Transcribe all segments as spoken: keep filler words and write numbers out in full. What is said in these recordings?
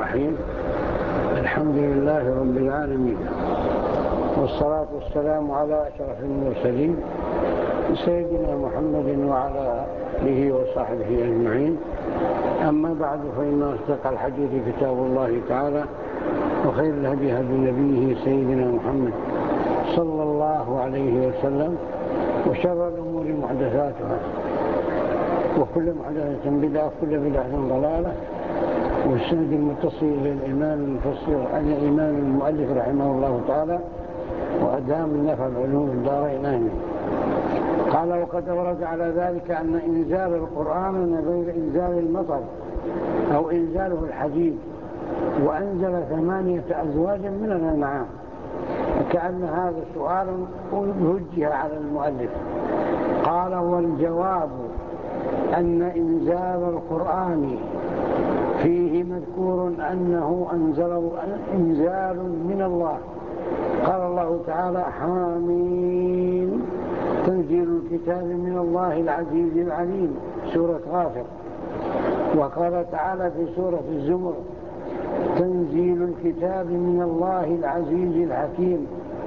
الرحيم. الحمد لله رب العالمين، والصلاة والسلام على أشرف المرسلين سيدنا محمد وعلى آله وصحبه أجمعين. أما بعد، فإن أصدق الحديث كتاب الله تعالى، وخير الهدي هدي نبيه سيدنا محمد صلى الله عليه وسلم، وشر الأمور محدثاتها، وكل محدثة بدعة، وكل بدعة ضلالة. والسند المتصل إلى الإمام المفسر عن الإمام المؤلف رحمه الله تعالى، وأدام النفع العلوم في الدارين آمين. قال: وقد ورد على ذلك أن إنزال القرآن غير إنزال المطر أو إنزاله الحديد، وأنزل ثمانية أزواج من الأنعام، كأن هذا سؤال وجه على المؤلف. قال: والجواب أن إنزال القرآن فيه مذكور أنه أنزل إنزال من الله. قال الله تعالى: حامين تنزيل الكتاب من الله العزيز العليم، سورة غافر. وقال تعالى في سورة الزمر: تنزيل الكتاب من الله العزيز الحكيم.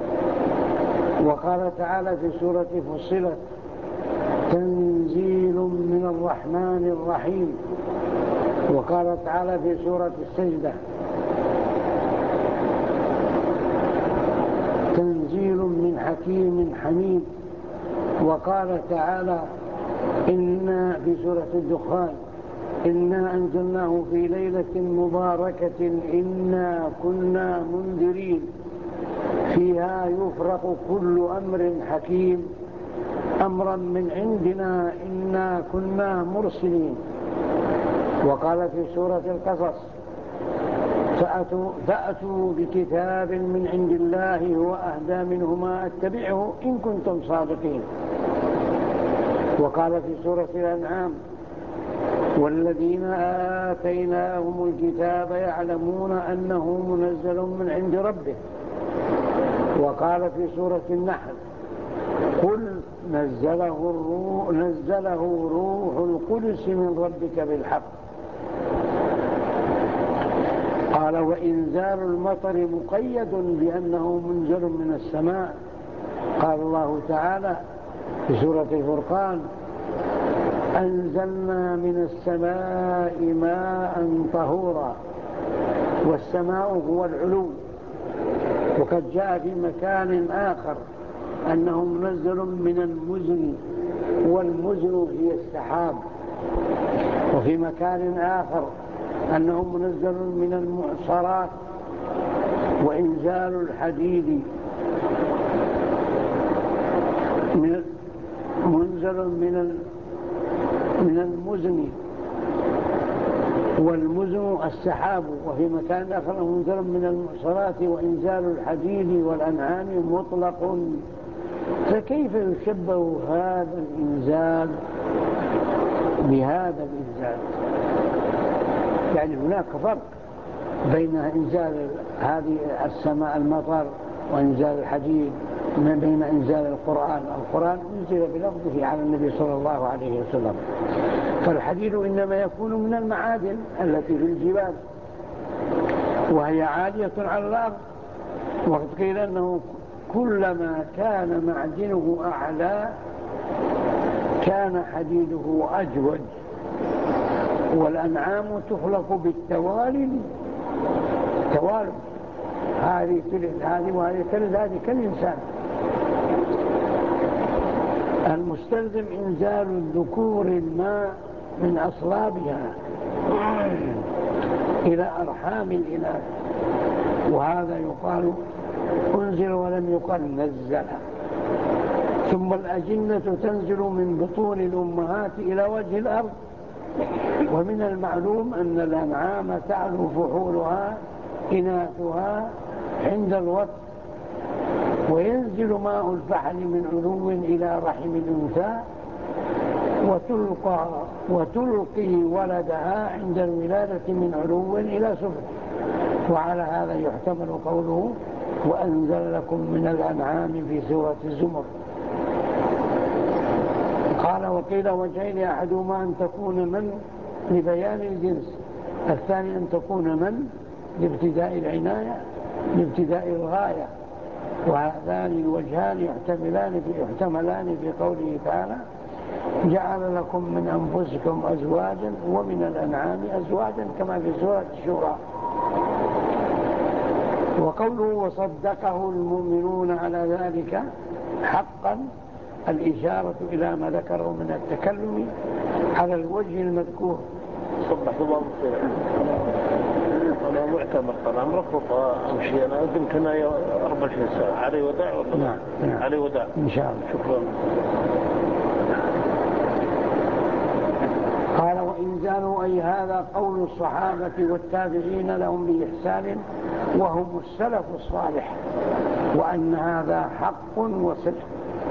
وقال تعالى في سورة فصلت: تنزيل من الرحمن الرحيم. وقال تعالى في سورة السجدة: تنزيل من حكيم حميد. وقال تعالى إنا في سورة الدخان: إنا أنزلناه في ليلة مباركة إنا كنا منذرين فيها يفرق كل أمر حكيم أمرا من عندنا إنا كنا مرسلين. وقال في سورة القصص: فأتوا, فأتوا بكتاب من عند الله هو أهدى منهما أتبعه إن كنتم صادقين. وقال في سورة الأنعام: والذين آتيناهم الكتاب يعلمون أنه منزل من عند ربه. وقال في سورة النحل: قل نزله الروح, نزله روح القدس من ربك بالحق. قال: وإنزال المطر مقيد بأنه منزل من السماء. قال الله تعالى في سورة الفرقان: أنزلنا من السماء ماء طهورا. والسماء هو العلو. وقد جاء في مكان آخر أنه منزل من المزن، والمزن هي السحاب. وفي مكان آخر أنه منزل من المعصرات. وإنزال الحديد من منزل من من المزن، والمزن السحاب. وفي مكان آخر منزل من المعصرات. وإنزال الحديد والأنعام مطلق. فكيف يشبه هذا الإنزال بهذا الإنزال؟ يعني هناك فرق بين إنزال هذه السماء المطر وإنزال الحديد، ما بين إنزال القرآن. القرآن أنزل بلفظه على النبي صلى الله عليه وسلم، فالحديد إنما يكون من المعادن التي في الجبال وهي عالية على الأرض. وقد قيل أنه كلما كان معدنه أعلى كان حديده أجود. والأنعام تخلق بالتوالي، توالي، هذه تلد هذه وهذه تلد هذه كالإنسان. المستلزم إنزال الذكور الماء من أصلابها إلى أرحام الإناث، وهذا يقال أنزل ولم يقل نزل. ثم الأجنة تنزل من بطون الأمهات إلى وجه الأرض. ومن المعلوم أن الأنعام تعلو فحولها إناثها عند الوطء، وينزل ماء الفحل من علو إلى رحم الأنثى، وتلقى وتلقي ولدها عند الولادة من علو إلى سفل. وعلى هذا يحتمل قوله: وأنزل لكم من الأنعام في سورة الزمر. قال: وقيل وجهين: أحدهما أن تكون من لبيان الجنس، الثاني أن تكون من لابتداء العناية لابتداء الغاية. وهذان الوجهان يحتملان في, يحتملان في قوله تعالى جعل لكم من أنفسكم أزواجا ومن الأنعام أزواجا كما في سورة الشورى. وقوله وصدقه المؤمنون على ذلك حقا الإشارة إلى ما ذكره من التكلم على الوجه المذكور. صبح الله بخير. أنا معتمر طبعا رفض أمشي أنا يمكن أربع وعشرين ساعة علي وداع ولا نعم نعم علي وداع إن شاء الله. شكرا. قال وإن زالوا أي هذا قول الصحابة والتابعين لهم بإحسان وهم السلف الصالح وأن هذا حق وصدق.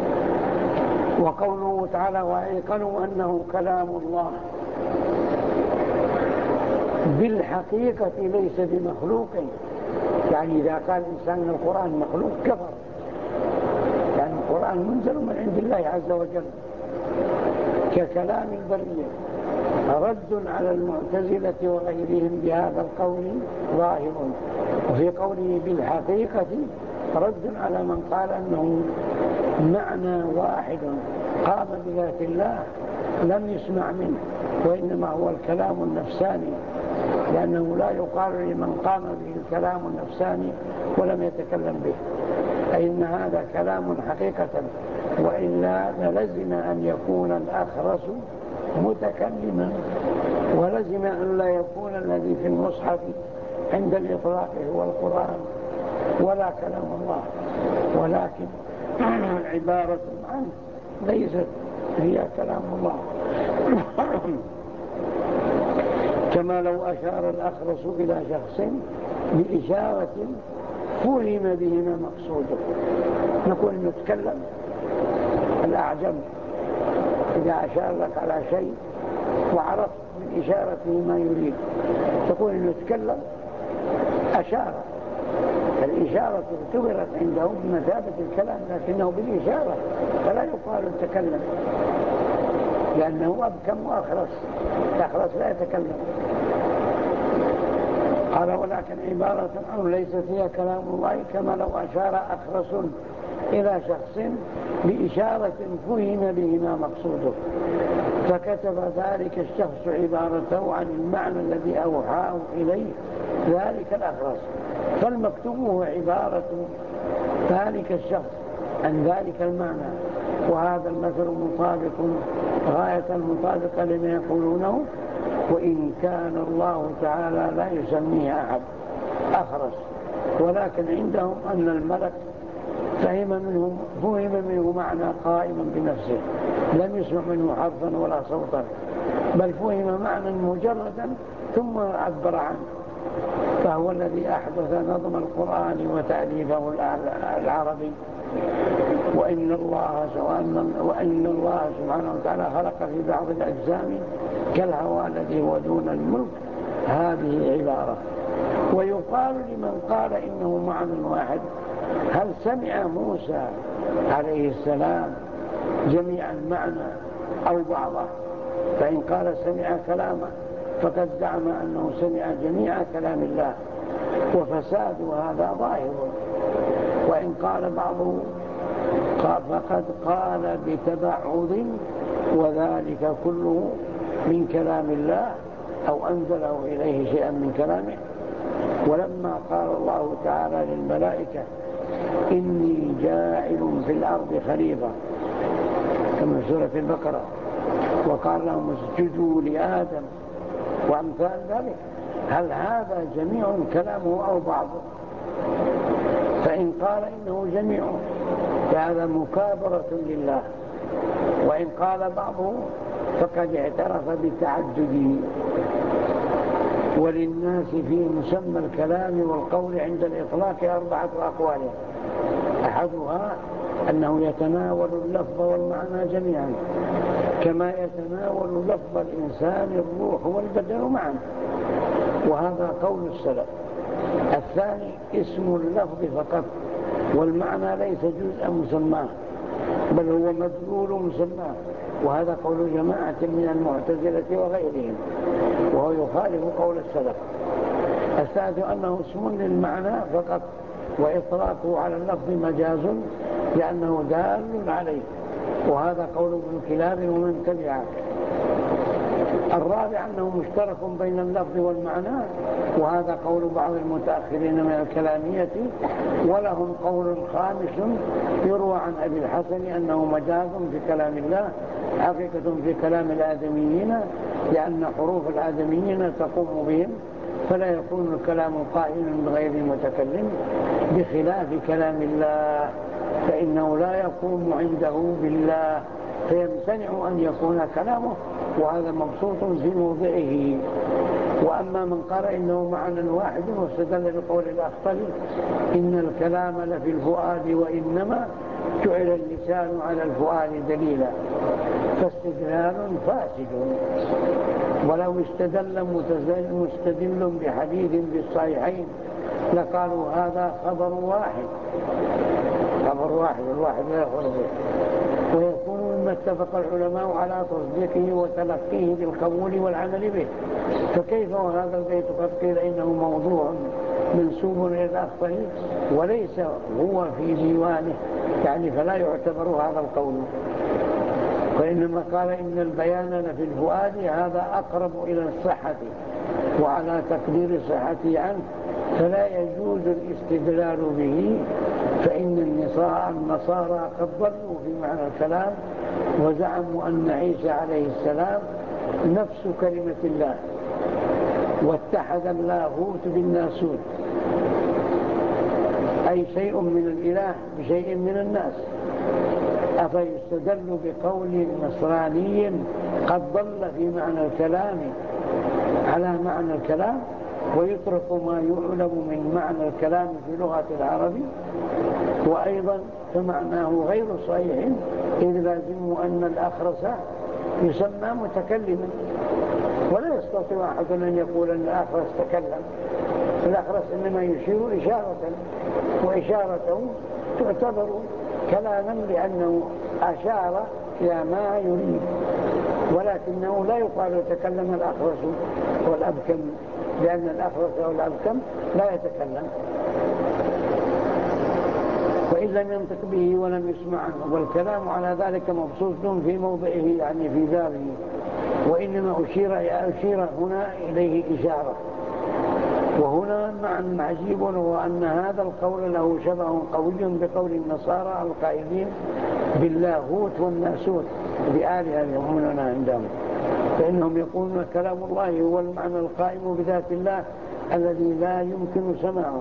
وقوله تعالى وأيقنوا أنه كلام الله بالحقيقة ليس بمخلوق. يعني إذا قال الإنسان أن القرآن مخلوق كفر، يعني القرآن منزل من عند الله عز وجل ككلام البرية. رد على المعتزلة وغيرهم بهذا القول ظاهر. وفي قوله بالحقيقة رد على من قال أنه معنى واحد قام بذات الله لم يسمع منه وإنما هو الكلام النفساني، لأنه لا يقال لمن قام به الكلام النفساني ولم يتكلم به، أي إن هذا كلام حقيقة، وإلا للزم أن يكون الأخرس متكلما، ولزم أن لا يكون الذي في المصحف عند الإطلاق هو القرآن ولا كلام الله، ولكن عبارة عنه ليست هي كلام الله. كما لو أشار الأخرس إلى شخص بإشارة فهم به ما مقصوده، نقول نتكلم. الأعجم إذا أشار لك على شيء وعرفت من إشارته ما يريد تقول نتكلم. أشار، الإشارة اعتبرت عندهم بمثابة الكلام لكنه بالإشارة، فلا يقال تكلم لأنه أبكم وأخرس، الأخرس لا يتكلم. قال ولكن عبارة عنه ليست هي كلام الله، كما لو أشار أخرس إلى شخص بإشارة فهم به ما مقصوده فكتب ذلك الشخص عبارته عن المعنى الذي أوحاه إليه ذلك الأخرس، فالمكتوب هو عبارة ذلك الشخص عن ذلك المعنى. وهذا المثل مطابق غاية المطابقة لما يقولونه، وإن كان الله تعالى لا يسميه أحد أخرس، ولكن عندهم أن الملك فهم منه فهم منه معنى قائما بنفسه، لم يسمع منه حرفا ولا صوتا، بل فهم معنى مجردا ثم عبر عنه، فهو الذي أحدث نظم القرآن وتأليفه العربي. وإن الله وإن الله سبحانه وتعالى خلق في بعض الأجسام كالهواء الذي هو دون الملك هذه عبارة. ويقال لمن قال إنه معنى واحد هل سمع موسى عليه السلام جميع المعنى أو بعضه؟ فإن قال سمع كلامه فقد زعم أنه سمع جميع كلام الله، وفساد هذا ظاهر. وإن قال بعضه فقد قال بتبعض وذلك كله من كلام الله أو أنزله إليه شيئا من كلامه. ولما قال الله تعالى للملائكة إني جاعل في الأرض خليفة كما في سورة البقرة، وقال لهم اسجدوا لآدم وأمثال ذلك، هل هذا جميع كلامه أو بعضه؟ فإن قال إنه جميع فهذا مكابرة لله، وإن قال بعضه فقد اعترف بتعدده. وللناس في مسمى الكلام والقول عند الإطلاق أربعة أقوال، أحدها أنه يتناول اللفظ والمعنى جميعا كما يتناول لفظ الإنسان الروح والبدن معا، وهذا قول السلف. الثاني اسم اللفظ فقط والمعنى ليس جزء مسماه بل هو مدلول مسماه، وهذا قول جماعة من المعتزلة وغيرهم، وهو يخالف قول السلف. الثالث أنه اسم للمعنى فقط، وإطلاقه على اللفظ مجاز لأنه دال عليه، وهذا قول ابن كلاب ومن تبعه. الرابع أنه مشترك بين اللفظ والمعنى، وهذا قول بعض المتأخرين من الكلامية، ولهم قول خامس يروى عن أبي الحسن أنه مجاز في كلام الله حقيقة في كلام الآدميين، لأن حروف الآدميين تقوم بهم، فلا يكون الكلام قائلا بغير متكلم، بخلاف كلام الله فإنه لا يقوم عنده بالله، فيمتنع أن يكون كلامه، وهذا مبسوط في موضعه. وأما من قال إنه معنى واحد واستدل بقول الأخطل إن الكلام لفي الفؤاد وإنما جعل اللسان على الفؤاد دليلا، فاستدلال فاسد. ولو استدل مستدل بحديث بالصحيحين لقالوا هذا خبر واحد، خبر واحد والواحد لا يخبر به، ويكون مما اتفق العلماء على تصديقه وتلقيه بالقبول والعمل به. فكيف وهذا البيت قد قيل إنه موضوع منسوب إلى الأخطل وليس هو في ديوانه، يعني فلا يعتبر هذا القول، وإنما قال إن البيان لفي الفؤاد، هذا أقرب إلى الصحة وعلى تقدير صحته عنه، فلا يجوز الاستدلال به، فإن النصارى قد ضلوا في معنى الكلام وزعموا أن عيسى عليه السلام نفس كلمة الله، واتحد اللاهوت بالناسوت، أي شيء من الإله بشيء من الناس. أفيستدل بقول نصراني قد ضل في معنى الكلام على معنى الكلام، ويترك ما يعلم من معنى الكلام في لغة العرب؟ وأيضا فمعناه غير صحيح، إذ لازم أن الأخرس يسمى متكلما، ولا يستطيع أحد أن يقول أن الأخرس تكلم. الأخرس إنما يشير إشارة، وإشارته تعتبر كلاما لأنه أشار إلى ما يريد، ولكنه لا يقال تكلم الأخرس والأبكم، لأن الأخرس والأبكم لا يتكلم، وإن لم ينطق به ولم يسمع عنه، والكلام على ذلك مبسوط في موضعه يعني في ذاته، وإنما أشير, أشير هنا إليه إشارة. وهنا معنى عجيب، هو أن هذا القول له شبه قوي بقول النصارى القائلين باللاهوت والناسوت بآلهة يؤمنون عندهم، فإنهم يقولون كلام الله هو المعنى القائم بذات الله الذي لا يمكن سماعه،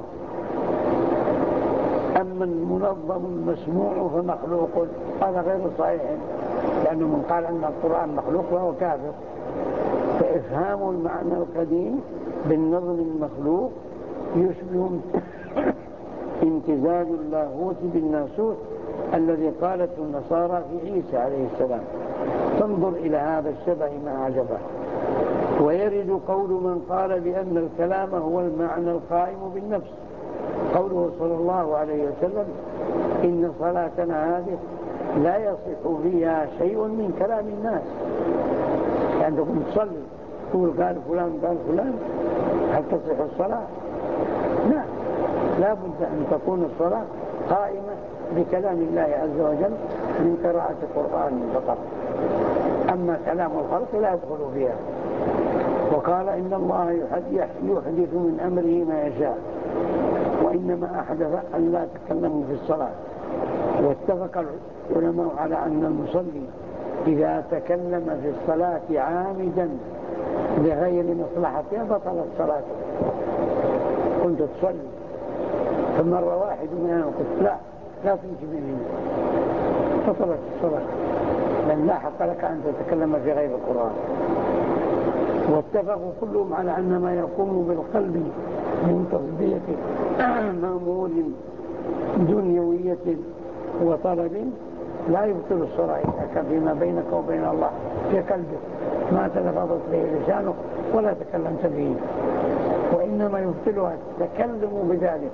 أما المنظم المسموع فمخلوق. هذا غير صحيح، لأنه من قال أن القرآن مخلوق وهو كافر. فإفهام المعنى القديم بالنظم المخلوق يشبه امتزاج اللاهوت بالناسوت الذي قالته النصارى في عيسى عليه السلام. فانظر إلى هذا الشبه مع عجبه. ويرد قول من قال بأن الكلام هو المعنى القائم بالنفس، قوله صلى الله عليه وسلم إن صلاتنا هذه لا يصح فيها شيء من كلام الناس. يعني تقوم تصلي تقول قال فلان قال فلان، هل تصح الصلاة؟ لا، لا بد أن تكون الصلاة قائمة بكلام الله عز وجل من قراءة القرآن فقط، أما كلام الخلق لا يدخل فيها. وقال إن الله يحدث من أمره ما يشاء، وإنما أحدث أن لا تكلموا في الصلاة. واتفق العلماء على أن المصلي إذا تكلم في الصلاة عامدا لغير مصلحتها بطلت صلاته. كنت تصلي فمر واحد منهم قلت لا لا تمشي مني، بطلت الصلاة، لأن لا حق لك أن تتكلم في غير القرآن. واتفقوا كلهم على أن ما يقوم بالقلب من تصديق مأمور دنيوية وطلب لا يبطل الصلاة إذا فيما بينك وبين الله في قلبك ما تلفظت به لسانك ولا تكلمت به، وإنما يبطلها التكلم بذلك.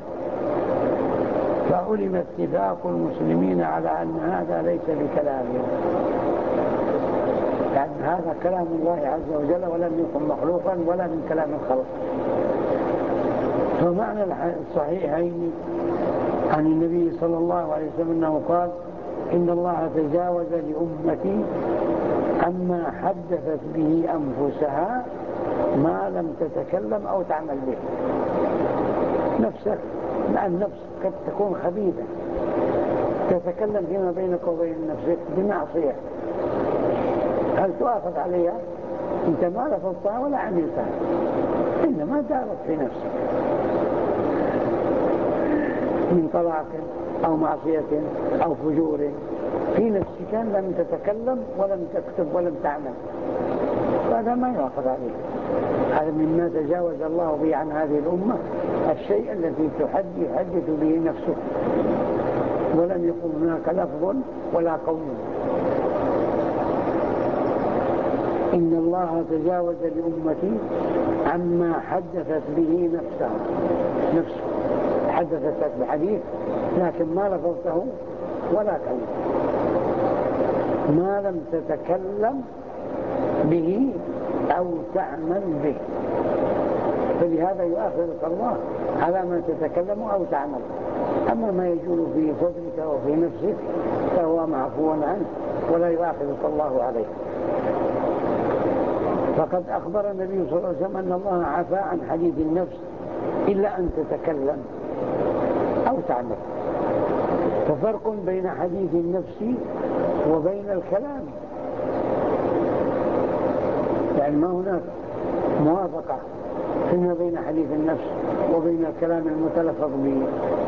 فعلم اتفاق المسلمين على أن هذا ليس بكلامهم، يعني هذا كلام الله عز وجل ولم يكن مخلوقا ولا من كلام الخلق. فمعنى الصحيحين عن النبي صلى الله عليه وسلم أنه قال إن الله تجاوز لأمتي عما حدثت به أنفسها ما لم تتكلم أو تعمل به. نفسك، لأن نفسك قد تكون خبيثة، تتكلم فيما بينك وبين نفسك بمعصية، هل تؤاخذ عليها؟ أنت ما لفظتها ولا عملتها، إنما دارت في نفسك من طلاق أو معصية أو فجور في نفسك، لم تتكلم ولم تكتب ولم تعمل، هذا ما يؤاخذ عليه. هذا مما تجاوز الله به عن هذه الأمة، الشيء الذي تحدث به نفسه ولم يكن هناك لفظ ولا قول. إن الله تجاوز لأمتي عما حدثت به نفسها، نفسه حدثت بحديث لكن ما لفظته ولا كلمة، ما لم تتكلم به أو تعمل به، فلهذا يؤاخذك الله على ما تتكلم أو تعمل. أما ما يجول في صدرك وفي نفسك فهو معفو عنه ولا يؤاخذك الله عليه. فقد أخبر النبي صلى الله عليه وسلم أن الله عفى عن حديث النفس إلا أن تتكلم أو تعمل. ففرق بين حديث النفس وبين الكلام، يعني ما هناك موافقة فيما بين حديث النفس وبين الكلام المتلفظ به.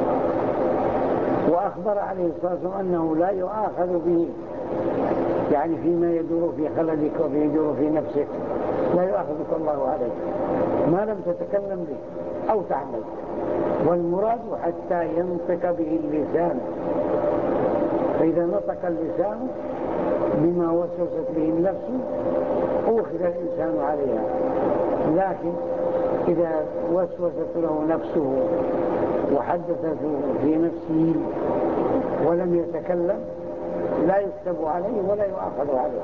وأخبر عليه الصلاة والسلام أنه لا يؤاخذ به، يعني فيما يدور في خلدك وفي يدور في نفسك لا يؤاخذك الله عليه ما لم تتكلم به أو تعمل. والمراد حتى ينطق به اللسان، فإذا نطق اللسان بما وسوست به النفس أوخذ الإنسان عليها، لكن إذا وسوست له نفسه وحدثت في نفسه ولم يتكلم لا يكتب عليه ولا يؤاخذ عليه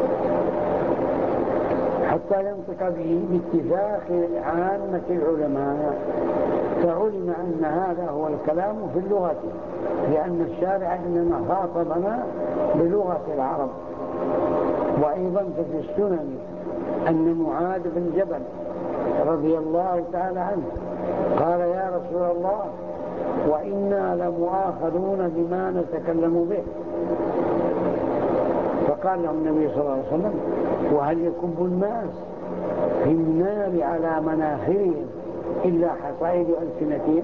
حتى ينطق به باتفاق عامة العلماء. فعلم أن هذا هو الكلام في اللغة، لأن الشارع إنما خاطبنا بلغة العرب. وأيضا في السنن أن معاذ بن جبل رضي الله تعالى عنه قال يا رسول الله وإنا لمؤاخذون بما نتكلم به، فقال له النبي صلى الله عليه وسلم وهل يكب الناس في النار على مناخرهم إلا حصائد ألسنتهم؟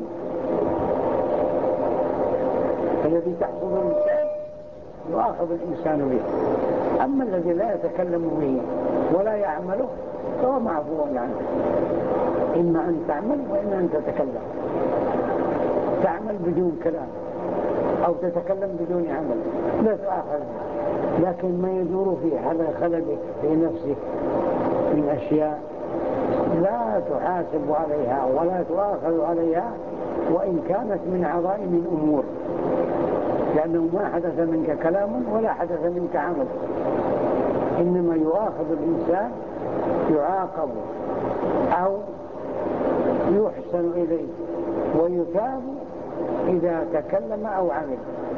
الذي تحصل الإنسان يؤاخذ الإنسان به، أما الذي لا يتكلم به ولا يعمله فهو معفو عنه. إما أن تعمل وإما أن تتكلم، تعمل بدون كلام أو تتكلم بدون عمل لا تؤاخذ، لكن ما يدور في خلدك في نفسك من أشياء لا تحاسب عليها ولا تؤاخذ عليها وإن كانت من عظائم الأمور، لأنه ما حدث منك كلام ولا حدث منك عمل، إنما يؤاخذ الإنسان يعاقب أو يحسن إليه ويثاب إذا تكلم أو عمل.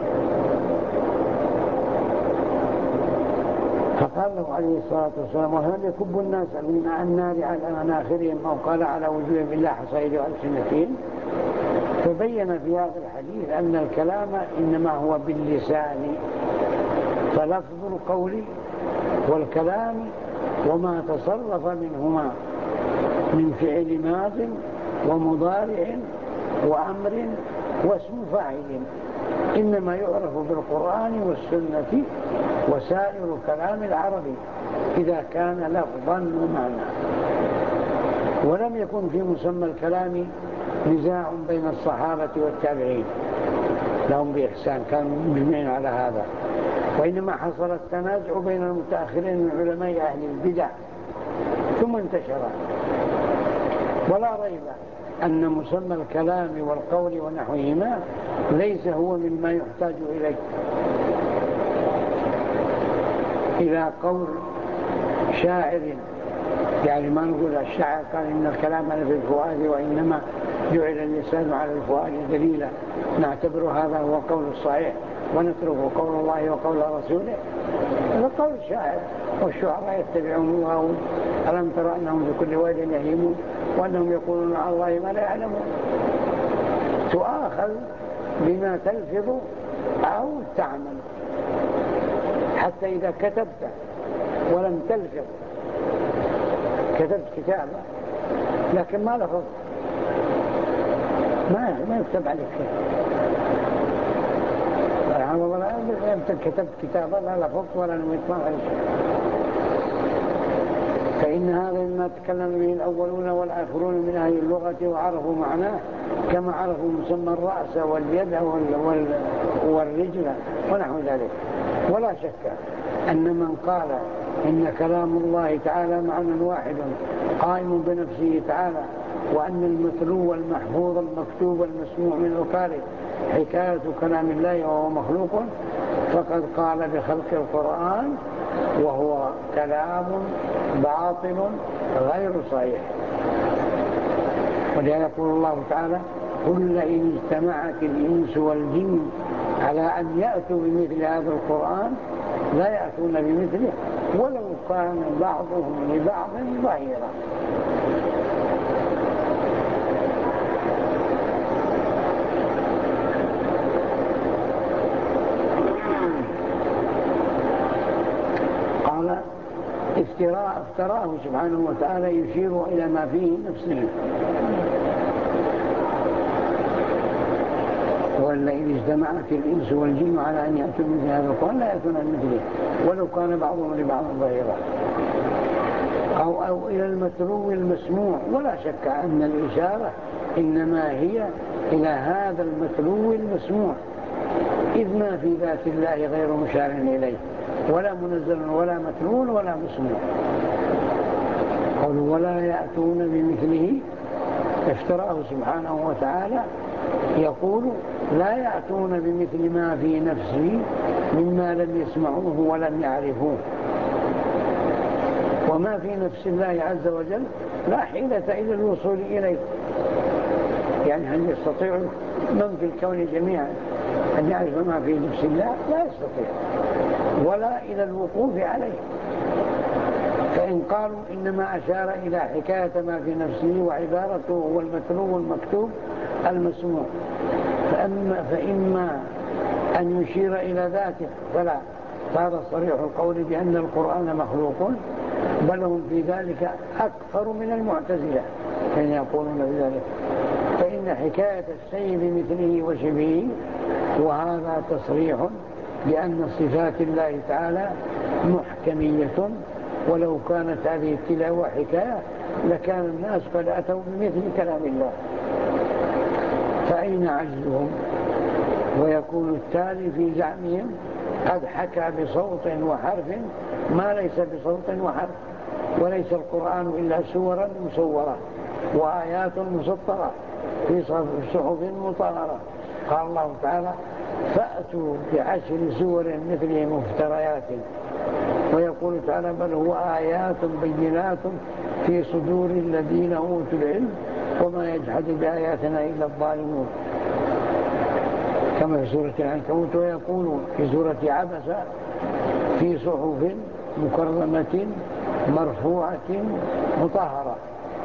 فقال له عليه الصلاة والسلام وهل يكب الناس من النار على مناخرهم أو قال على وجوههم إلا حصائد ألسنتهم؟ فبين في هذا الحديث أن الكلام إنما هو باللسان، فلفظ القول والكلام وما تصرف منهما من فعل ماض ومضارع وأمر واسم فاعل إنما يعرف بالقرآن والسنة وسائر كلام العربي إذا كان لفظا ومعنى. ولم يكن في مسمى الكلام نزاع بين الصحابة والتابعين لهم بإحسان، كانوا مجمعين على هذا، وإنما حصل التنازع بين المتأخرين من علماء أهل البدع ثم انتشر. ولا ريب أن مسمى الكلام والقول ونحوهما ليس هو مما يحتاج إليه إلى قول شاعر يعني ما نقول الشاعر قال إن الكلام في الفؤاد وإنما جعل اللسان على الفؤاد دليلا، نعتبر هذا هو القول الصحيح ونترك قول الله وقول رسوله. هذا قول الشاعر، والشعراء يتبعون الغاوون. ألم ترى أنهم في كل واد يهيمون وأنهم يقولون على الله ما لا يعلمون. تؤاخذ بما تلفظ أو تعمل، حتى إذا كتبت ولم تلفظ، كتبت كتابة لكن ما لفظ، ما ما يكتب عليك شيء. كتبت كتابة لا لفظت ولا نويت ما عليك شيء. فإن هذا مما تكلم به الأولون والآخرون من أهل اللغة وعرفوا معناه، كما عرفوا مسمى الرأس واليد والرجل ونحو ذلك. ولا شك أن من قال إن كلام الله تعالى معنى واحد قائم بنفسه تعالى، وأن المتلو والمحفوظ المكتوب المسموع من القارئ حكاية كلام الله وهو مخلوق، فقد قال بخلق القرآن وهو كلام باطل غير صحيح. ولذلك يقول الله تعالى: قل إن اجتمعت الإنس والجن على أن يأتوا بمثل هذا القرآن لا يأتون بمثله ولو كان بعضهم لبعض ظهيرا. قال افتراء افتراه سبحانه وتعالى يشير إلى ما فيه نفسه. وإلا إذ اجتمعت الإنس والجن على أن يأتوا مثل هذا القرآن لا يأتون مثله ولو كان بعضهم لبعض ظهيرا. أو, أو إلى المتلو المسموع. ولا شك أن الإشارة إنما هي إلى هذا المتلو المسموع، إذ ما في ذات الله غير مشار إليه ولا منزل ولا متلو ولا مسموع. قالوا ولا يأتون بمثله، افتراه سبحانه وتعالى يقول لا يأتون بمثل ما في نفسه مما لم يسمعوه ولم يعرفوه. وما في نفس الله عز وجل لا حيلة إلى الوصول إليه. يعني هل يستطيع من في الكون جميعا أن يعرف ما في نفس الله؟ لا يستطيع، ولا إلى الوقوف عليه. فإن قالوا إنما أشار إلى حكاية ما في نفسه وعبارته هو المتلو المكتوب المسموع، فأما فإما أن يشير إلى ذاته فلا، صار صريح القول بأن القرآن مخلوق، بل هم في ذلك أكثر من المعتزلة حين يقولون بذلك. فإن حكاية الشيء بمثله وشبهه، وهذا تصريح بأن صفات الله تعالى محكمية، ولو كانت هذه التلاوة حكاية لكان الناس قد أتوا بمثل كلام الله. فأين عجزهم؟ ويكون التالي في زعمهم قد حكى بصوت وحرف ما ليس بصوت وحرف، وليس القرآن إلا سورا مصورة وآيات مسطرة في صحف مطهرة. قال الله تعالى: فأتوا بعشر سور مثله مفتريات. ويقول تعالى: بل هو آيات بينات في صدور الذين أوتوا العلم وما يجحد بآياتنا إلا الظالمون، كما في سورة العنكبوت. ويقول في سورة عبس: في صحف مكرمة مرفوعة مطهرة.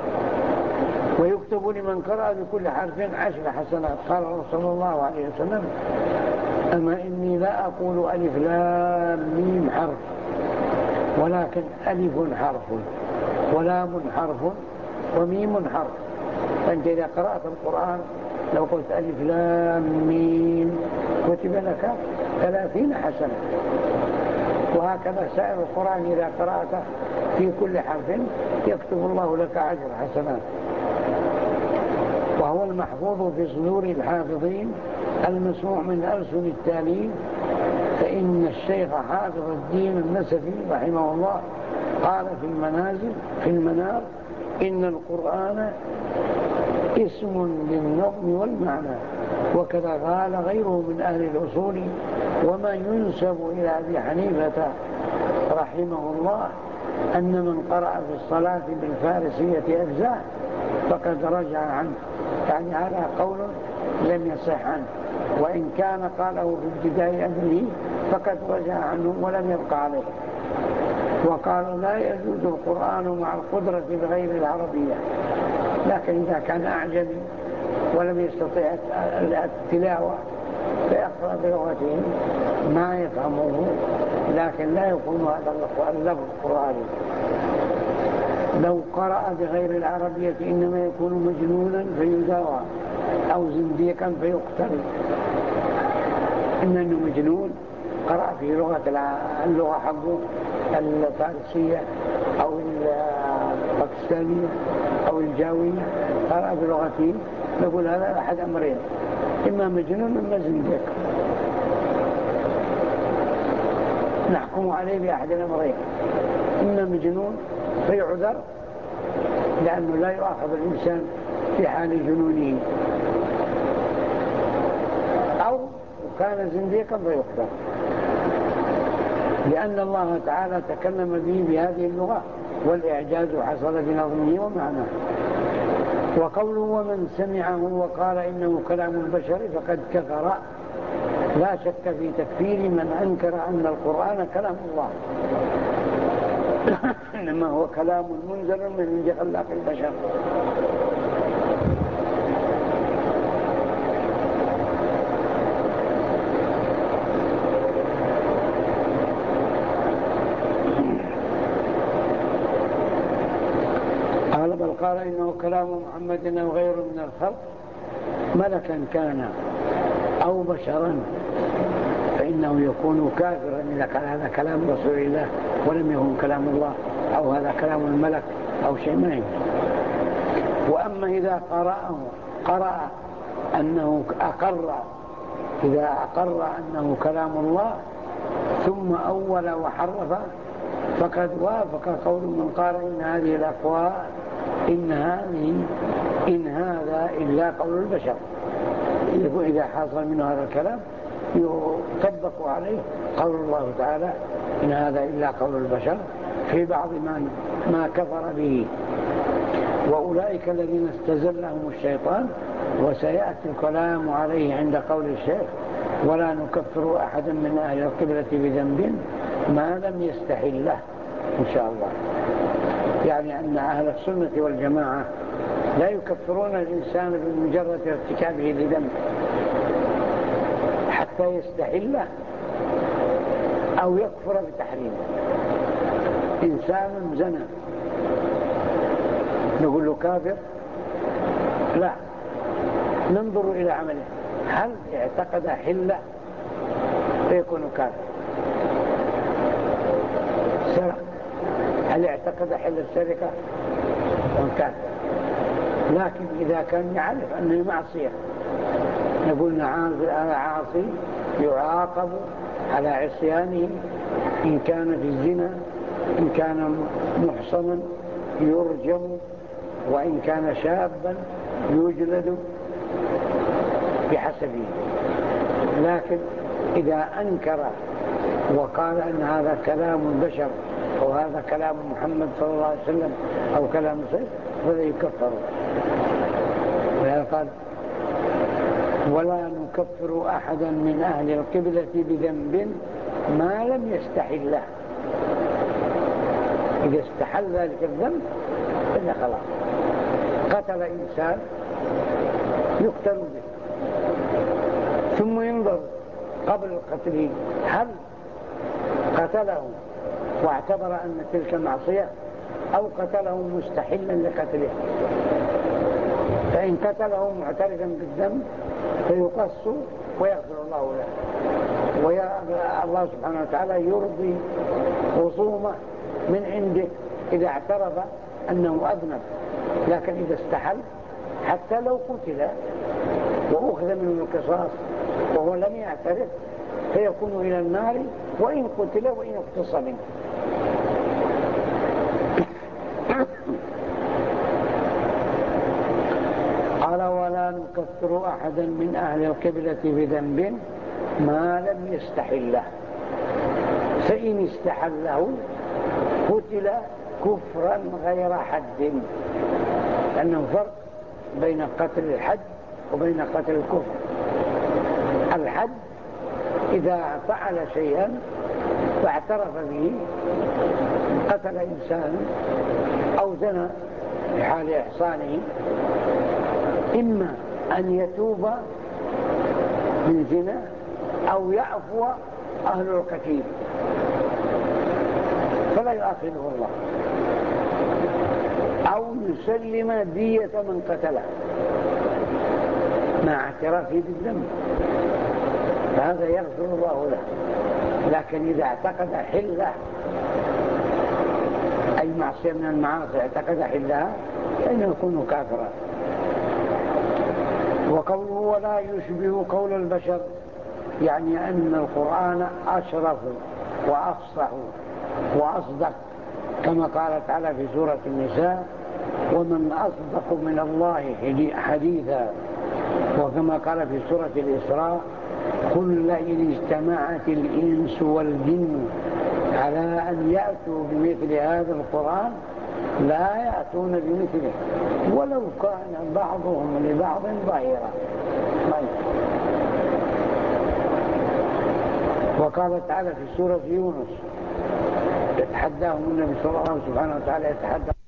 ويكتب لمن قرأ بكل حرف عشر حسنات. قال صلى الله عليه وسلم: أما إني لا أقول ألف لام ميم حرف، ولكن ألف حرف ولام حرف وميم حرف. فأنت إذا قرأت القرآن لو قلت ألف لام ميم كتب لك ثلاثين حسنة. وهكذا سائر القرآن إذا قرأته في كل حرف يكتب الله لك عشر حسنات. وهو المحفوظ في صدور الحافظين المسموع من ألسن التالين. فإن الشيخ حافظ الدين النسفي رحمه الله قال في المنازل في المنار: إن القرآن اسم للنظم والمعنى. وكذا قال غيره من أهل الأصول. وما ينسب إلى أبي حنيفة رحمه الله أن من قرأ في الصلاة بالفارسية أجزاء فقد رجع عنه، يعني هذا قول لم يصح عنه، وإن كان قاله في ابتداء أمره فقد رجع عنه ولم يبقى عليه. وقال لا يجوز القرآن مع القدرة بغير العربية، لكن إذا كان أعجمي ولم يستطيع التلاوة فيقرأ بلغته ما يفهمه، لكن لا يكون هذا اللفظ قرآني. لو قرأ بغير العربية إنما يكون مجنونا فيداوى أو زنديقا فيقتل. إنه مجنون قرأ في لغة اللغة حقه الفارسية أو الباكستانية أو الجاوية، قرأ بلغته، نقول هذا أحد أمرين: إما مجنون إما زنديق، نحكم عليه بأحد الأمرين: إما مجنون فيعذر لأنه لا يؤاخذ الإنسان في حال جنونه، أو كان زنديقا فيقتل، لأن الله تعالى تكلم به بهذه اللغة والإعجاز حصل بنظمه ومعناه. وقوله ومن سمعه وقال إنه كلام البشر فقد كفر، لا شك في تكفير من أنكر أن القرآن كلام الله، إنما هو كلام منزل من عند خلاق البشر. قال بل قال إنه كلام محمد أو غير من الخلق، ملكا كان أو بشرا، فإنه يكون كافرا إذا كان هذا كلام رسول الله ولم يكن كلام الله، أو هذا كلام الملك أو شيء ما يمكن. وأما إذا قرأه قرأ أنه أقر إذا أقر أنه كلام الله ثم أول وحرف فقد وافق قول من قال إن هذه الأقوال إن هذه إن هذا إلا قول البشر. إذا حصل منه هذا الكلام يطبق عليه قول الله تعالى إن هذا إلا قول البشر في بعض ما, ما كفر به. وأولئك الذين استزلهم الشيطان، وسيأتي الكلام عليه عند قول الشيخ ولا نكفر أحدا من أهل القبلة بذنب ما لم يستحله إن شاء الله. يعني أن أهل السنة والجماعة لا يكفرون الإنسان بمجرد ارتكابه لذنب حتى يستحله أو يكفر بتحريمه. إنسان زنى نقول له كافر؟ لا، ننظر إلى عمله، هل اعتقد حله فيكون كافر؟ سرق، هل اعتقد حل السرقة يكون كافر؟ لكن إذا كان يعرف أنه معصية نقول نعم هذا عاصي يعاقب على عصيانه، إن كان في الزنا إن كان محصنا يرجم، وإن كان شابا يجلد بحسبه. لكن إذا أنكر وقال أن هذا كلام البشر أو هذا كلام محمد صلى الله عليه وسلم أو كلام سيد فلا يكفر. وهذا قال ولا نكفر أحدا من أهل القبلة بذنب ما لم يستحل له. إذا استحل ذلك الذنب فإن خلاص قتل إنسان يقتل به، ثم ينظر قبل القتل هل قتله واعتبر أن تلك معصية أو قتله مستحلا لقتله. فإن قتله معترفا بالذنب فيقص ويغفر الله له، والله سبحانه وتعالى يرضي خصومه من عنده إذا اعترف أنه أذنب. لكن إذا استحل حتى لو قتل وأخذ منه القصاص وهو لم يعترف فيكون إلى النار وإن قتل وإن اقتص منه. قال ولا نكفر أحدا من أهل القبلة بذنب ما لم يستحله، فإن استحله قتل كفرا غير حد، لأنه فرق بين قتل الحد وبين قتل الكفر. الحد إذا فعل شيئا فاعترف به، قتل إنسان أو زنى في حال إحصانه، إما أن يتوب من زنا أو يعفو أهل القتيل فلا يؤاخذه الله، أو يسلم دية من قتله مع اعترافه بالذنب، فهذا يغفر الله له. لكن إذا اعتقد حله، أي معصية من المعاصي اعتقد حلها، فإنه يكون كافرا. وقوله ولا يشبه قول البشر، يعني أن القرآن أشرف وأفصح وأصدق، كما قال تعالى في سورة النساء: ومن أصدق من الله حديثا. وكما قال في سورة الإسراء: قل لئن اجتمعت الإنس والجن على أن يأتوا بمثل هذا القرآن لا يأتون بمثله ولو كان بعضهم لبعض ظهيرا. وقال تعالى في سورة يونس: يتحداهم النبي صلى الله عليه وسلم سبحانه وتعالى يتحدى